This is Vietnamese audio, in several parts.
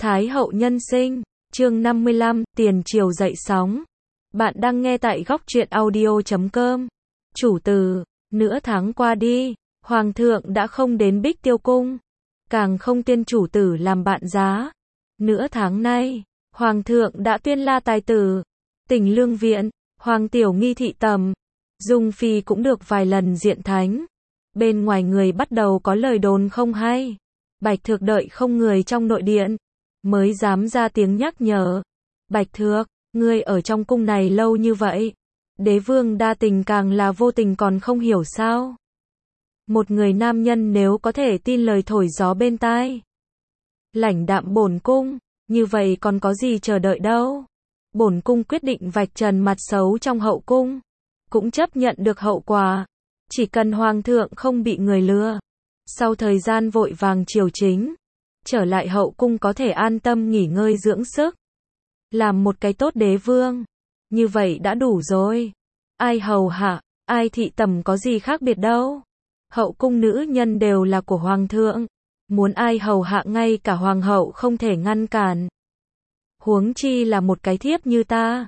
Thái hậu nhân sinh, chương 55, tiền triều dậy sóng. Bạn đang nghe tại góc truyện audio.com. Chủ từ, nửa tháng qua đi, Hoàng thượng đã không đến Bích Tiêu Cung, càng không tiên chủ tử làm bạn giá. Nửa tháng nay, Hoàng thượng đã tuyên la tài tử, Tỉnh Lương Viện, Hoàng tiểu nghi thị tầm, Dung Phi cũng được vài lần diện thánh. Bên ngoài người bắt đầu có lời đồn không hay. Bạch Thược đợi không người trong nội điện, mới dám ra tiếng nhắc nhở. Bạch Thược, ngươi ở trong cung này lâu như vậy, đế vương đa tình càng là vô tình còn không hiểu sao. Một người nam nhân nếu có thể tin lời thổi gió bên tai, lãnh đạm bổn cung, như vậy còn có gì chờ đợi đâu. Bổn cung quyết định vạch trần mặt xấu trong hậu cung, cũng chấp nhận được hậu quả. Chỉ cần hoàng thượng không bị người lừa, sau thời gian vội vàng triều chính, trở lại hậu cung có thể an tâm nghỉ ngơi dưỡng sức, làm một cái tốt đế vương, như vậy đã đủ rồi. Ai hầu hạ, ai thị tầm có gì khác biệt đâu. Hậu cung nữ nhân đều là của hoàng thượng, muốn ai hầu hạ ngay cả hoàng hậu không thể ngăn cản. Huống chi là một cái thiếp như ta.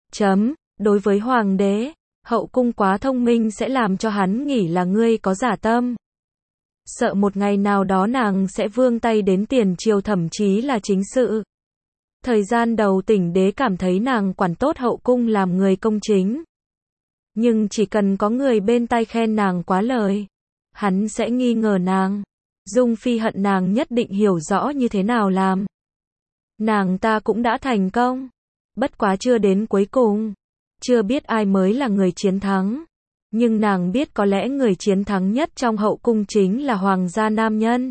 Đối với hoàng đế, hậu cung quá thông minh sẽ làm cho hắn nghĩ là ngươi có giả tâm. Sợ một ngày nào đó nàng sẽ vươn tay đến tiền triều, thậm chí là chính sự. Thời gian đầu Tỉnh đế cảm thấy nàng quản tốt hậu cung làm người công chính. Nhưng chỉ cần có người bên tai khen nàng quá lời, hắn sẽ nghi ngờ nàng. Dung Phi hận nàng nhất định hiểu rõ như thế nào làm. Nàng ta cũng đã thành công, bất quá chưa đến cuối cùng. Chưa biết ai mới là người chiến thắng, nhưng nàng biết có lẽ người chiến thắng nhất trong hậu cung chính là hoàng gia nam nhân.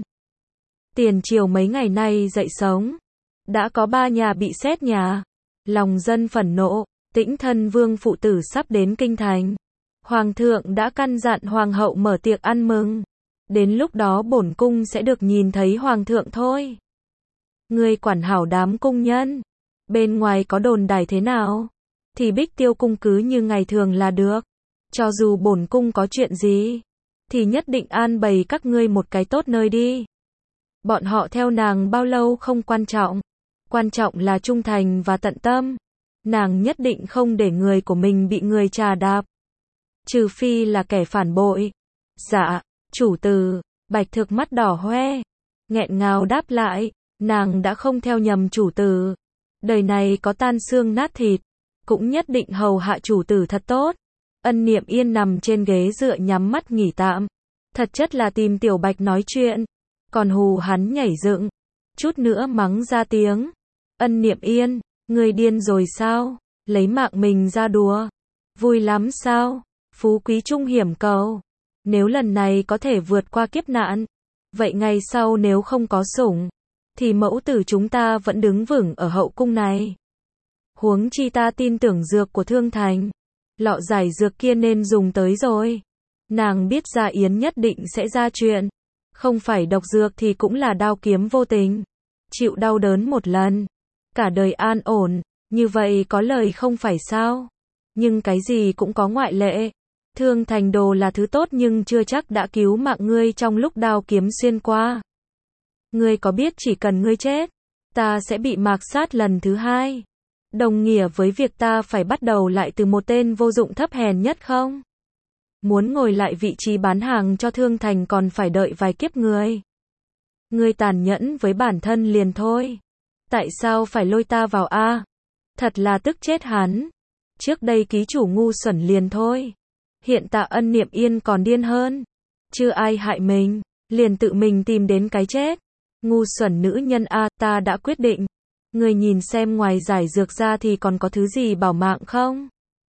Tiền triều mấy ngày nay dậy sóng, đã có 3 nhà bị xét nhà, lòng dân phẫn nộ. Tĩnh thân vương phụ tử sắp đến kinh thành, hoàng thượng đã căn dặn hoàng hậu mở tiệc ăn mừng. Đến lúc đó bổn cung sẽ được nhìn thấy hoàng thượng thôi. Ngươi quản hảo đám cung nhân, bên ngoài có đồn đài thế nào thì Bích Tiêu Cung cứ như ngày thường là được. Cho dù bổn cung có chuyện gì, thì nhất định an bày các ngươi một cái tốt nơi đi. Bọn họ theo nàng bao lâu không quan trọng, quan trọng là trung thành và tận tâm. Nàng nhất định không để người của mình bị người trà đạp, trừ phi là kẻ phản bội. Dạ, chủ từ. Bạch Thược mắt đỏ hoe, nghẹn ngào đáp lại, nàng đã không theo nhầm chủ tử. Đời này có tan xương nát thịt, cũng nhất định hầu hạ chủ tử thật tốt. Ân Niệm Yên nằm trên ghế dựa nhắm mắt nghỉ tạm, thật chất là tìm Tiểu Bạch nói chuyện, còn hù hắn nhảy dựng, chút nữa mắng ra tiếng. Ân Niệm Yên, ngươi điên rồi sao? Lấy mạng mình ra đùa, vui lắm sao? Phú quý trung hiểm cầu, nếu lần này có thể vượt qua kiếp nạn, vậy ngày sau nếu không có sủng, thì mẫu tử chúng ta vẫn đứng vững ở hậu cung này. Huống chi ta tin tưởng dược của Thương Thành, lọ giải dược kia nên dùng tới rồi. Nàng biết Gia Yến nhất định sẽ ra chuyện, không phải độc dược thì cũng là đao kiếm vô tình. Chịu đau đớn một lần, cả đời an ổn, như vậy có lời không phải sao? Nhưng cái gì cũng có ngoại lệ. Thương Thành đồ là thứ tốt nhưng chưa chắc đã cứu mạng ngươi trong lúc đao kiếm xuyên qua. Ngươi có biết chỉ cần ngươi chết, ta sẽ bị mạt sát lần thứ 2, đồng nghĩa với việc ta phải bắt đầu lại từ một tên vô dụng thấp hèn nhất không? Muốn ngồi lại vị trí bán hàng cho Thương Thành còn phải đợi vài kiếp người. Ngươi tàn nhẫn với bản thân liền thôi. Tại sao phải lôi ta vào a? Thật là tức chết hắn. Trước đây ký chủ ngu xuẩn liền thôi. Hiện tại Ân Niệm Yên còn điên hơn. Chưa ai hại mình, liền tự mình tìm đến cái chết. Ngu xuẩn nữ nhân a, ta đã quyết định. Người nhìn xem ngoài giải dược ra thì còn có thứ gì bảo mạng không?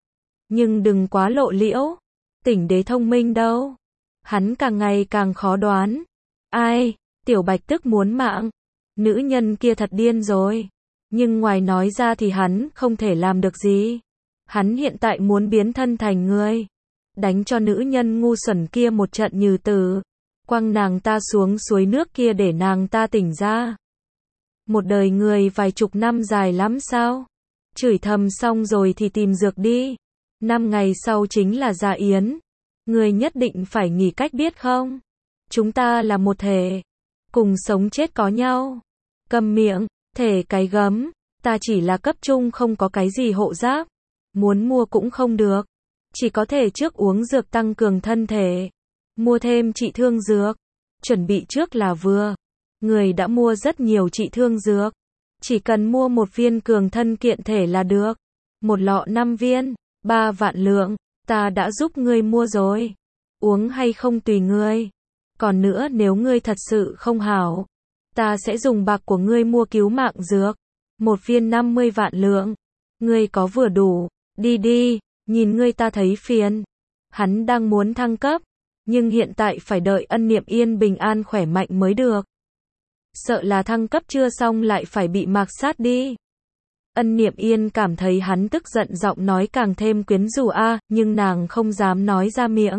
Nhưng đừng quá lộ liễu. Tỉnh đế thông minh đâu. Hắn càng ngày càng khó đoán. Ai? Tiểu Bạch tức muốn mạng. Nữ nhân kia thật điên rồi. Nhưng ngoài nói ra thì hắn không thể làm được gì. Hắn hiện tại muốn biến thân thành người, đánh cho nữ nhân ngu xuẩn kia một trận như tử, quăng nàng ta xuống suối nước kia để nàng ta tỉnh ra. Một đời người vài chục năm dài lắm sao? Chửi thầm xong rồi thì tìm dược đi. 5 ngày sau chính là Gia Yến. Người nhất định phải nghĩ cách biết không? Chúng ta là một thể, cùng sống chết có nhau. Câm miệng, Thể cái gấm, ta chỉ là cấp trung không có cái gì hộ giáp. Muốn mua cũng không được. Chỉ có thể trước uống dược tăng cường thân thể. Mua thêm trị thương dược. Chuẩn bị trước là vừa. Người đã mua rất nhiều trị thương dược. Chỉ cần mua một viên cường thân kiện thể là được. Một lọ 5 viên, 3 vạn lượng. Ta đã giúp ngươi mua rồi. Uống hay không tùy ngươi. Còn nữa nếu ngươi thật sự không hảo, ta sẽ dùng bạc của ngươi mua cứu mạng dược. Một viên 50 vạn lượng. Ngươi có vừa đủ. Đi đi, nhìn ngươi ta thấy phiền. Hắn đang muốn thăng cấp, nhưng hiện tại phải đợi Ân Niệm Yên bình an khỏe mạnh mới được. Sợ là thăng cấp chưa xong lại phải bị mạc sát đi. Ân Niệm Yên cảm thấy hắn tức giận, giọng nói càng thêm quyến rũ nhưng nàng không dám nói ra miệng.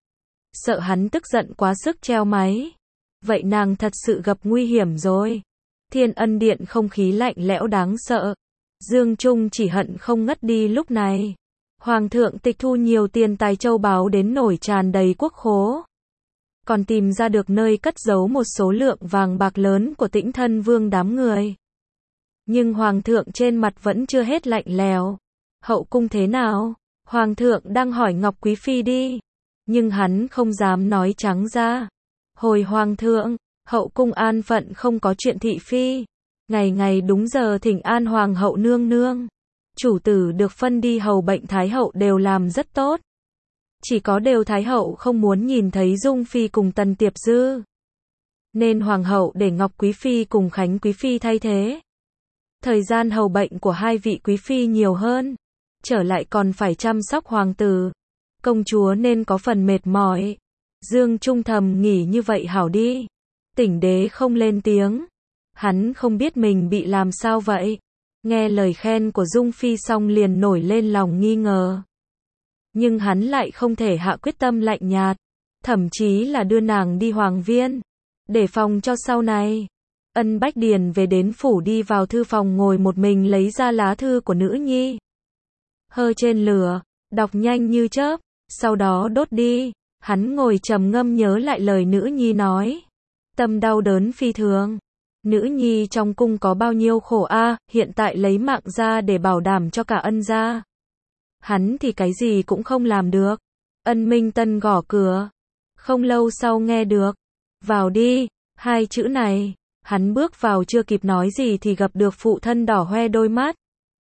Sợ hắn tức giận quá sức treo máy. Vậy nàng thật sự gặp nguy hiểm rồi. Thiên Ân Điện không khí lạnh lẽo đáng sợ. Dương Trung chỉ hận không ngất đi lúc này. Hoàng thượng tịch thu nhiều tiền tài châu báu đến nổi tràn đầy quốc khố. Còn tìm ra được nơi cất giấu một số lượng vàng bạc lớn của Tĩnh Thân Vương đám người. Nhưng Hoàng thượng trên mặt vẫn chưa hết lạnh lèo. Hậu cung thế nào? Hoàng thượng đang hỏi Ngọc Quý Phi đi. Nhưng hắn không dám nói trắng ra. Hồi Hoàng thượng, hậu cung an phận không có chuyện thị phi. Ngày ngày đúng giờ thỉnh an Hoàng hậu nương nương. Chủ tử được phân đi hầu bệnh Thái hậu đều làm rất tốt. Chỉ có điều Thái hậu không muốn nhìn thấy Dung Phi cùng Tần Tiệp Dư. Nên Hoàng hậu để Ngọc Quý Phi cùng Khánh Quý Phi thay thế. Thời gian hầu bệnh của hai vị Quý Phi nhiều hơn. Trở lại còn phải chăm sóc hoàng tử. Công chúa nên có phần mệt mỏi. Dương Trung thầm nghỉ như vậy hảo đi. Tỉnh đế không lên tiếng. Hắn không biết mình bị làm sao vậy. Nghe lời khen của Dung Phi xong liền nổi lên lòng nghi ngờ. Nhưng hắn lại không thể hạ quyết tâm lạnh nhạt. Thậm chí là đưa nàng đi hoàng viên. Để phòng cho sau này. Ân Bách Điền về đến phủ đi vào thư phòng ngồi một mình lấy ra lá thư của nữ nhi. Hơ trên lửa, đọc nhanh như chớp, sau đó đốt đi. Hắn ngồi trầm ngâm nhớ lại lời nữ nhi nói. Tâm đau đớn phi thường. Nữ nhi trong cung có bao nhiêu khổ hiện tại lấy mạng ra để bảo đảm cho cả Ân gia. Hắn thì cái gì cũng không làm được. Ân Minh Tân gõ cửa. Không lâu sau nghe được. Vào đi, hai chữ này. Hắn bước vào chưa kịp nói gì thì gặp được phụ thân đỏ hoe đôi mắt.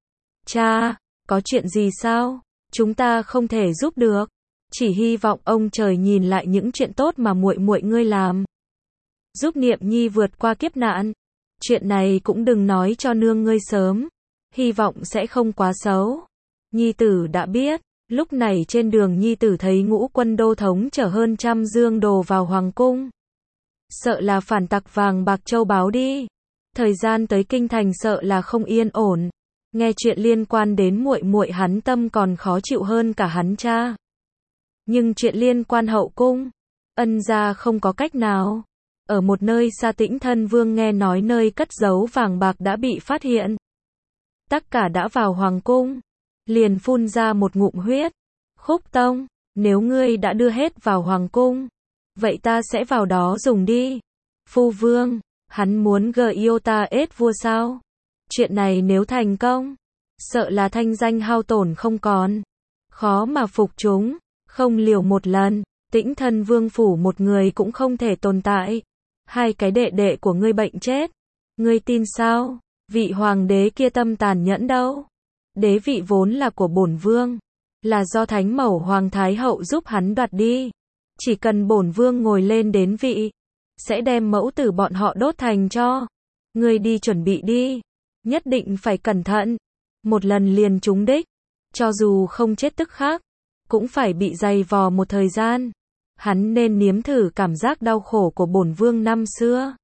Cha, có chuyện gì sao? Chúng ta không thể giúp được. Chỉ hy vọng ông trời nhìn lại những chuyện tốt mà muội muội ngươi làm. Giúp Niệm Nhi vượt qua kiếp nạn. Chuyện này cũng đừng nói cho nương ngươi sớm. Hy vọng sẽ không quá xấu. Nhi tử đã biết. Lúc này trên đường Nhi tử thấy Ngũ Quân đô thống chở hơn 100 dương đồ vào hoàng cung. Sợ là phản tặc vàng bạc châu báu đi. Thời gian tới kinh thành sợ là không yên ổn. Nghe chuyện liên quan đến muội muội hắn tâm còn khó chịu hơn cả hắn cha. Nhưng chuyện liên quan hậu cung, Ân gia không có cách nào. Ở một nơi xa Tĩnh Thân Vương nghe nói nơi cất giấu vàng bạc đã bị phát hiện. Tất cả đã vào hoàng cung. Liền phun ra một ngụm huyết. Khúc Tông, nếu ngươi đã đưa hết vào hoàng cung, vậy ta sẽ vào đó dùng đi. Phu Vương, hắn muốn Giota ết vua sao? Chuyện này nếu thành công, sợ là thanh danh hao tổn không còn. Khó mà phục chúng, không liều một lần, Tĩnh Thân Vương phủ một người cũng không thể tồn tại. Hai cái đệ đệ của ngươi bệnh chết. Ngươi tin sao? Vị hoàng đế kia tâm tàn nhẫn đâu? Đế vị vốn là của bổn vương, là do Thánh Mẫu Hoàng Thái Hậu giúp hắn đoạt đi. Chỉ cần bổn vương ngồi lên đến vị, sẽ đem mẫu tử bọn họ đốt thành tro. Ngươi đi chuẩn bị đi, nhất định phải cẩn thận. Một lần liền trúng đích, cho dù không chết tức khắc, cũng phải bị dày vò một thời gian. Hắn nên nếm thử cảm giác đau khổ của bổn vương năm xưa.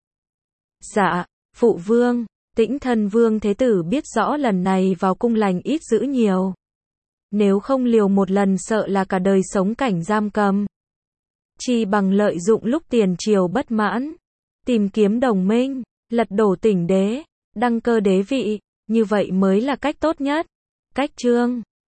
Dạ, phụ vương. Tĩnh Thân Vương thế tử biết rõ lần này vào cung lành ít dữ nhiều. Nếu không liều một lần sợ là cả đời sống cảnh giam cầm. Chỉ bằng lợi dụng lúc tiền triều bất mãn, tìm kiếm đồng minh, lật đổ Tỉnh đế, đăng cơ đế vị, như vậy mới là cách tốt nhất. Cách chương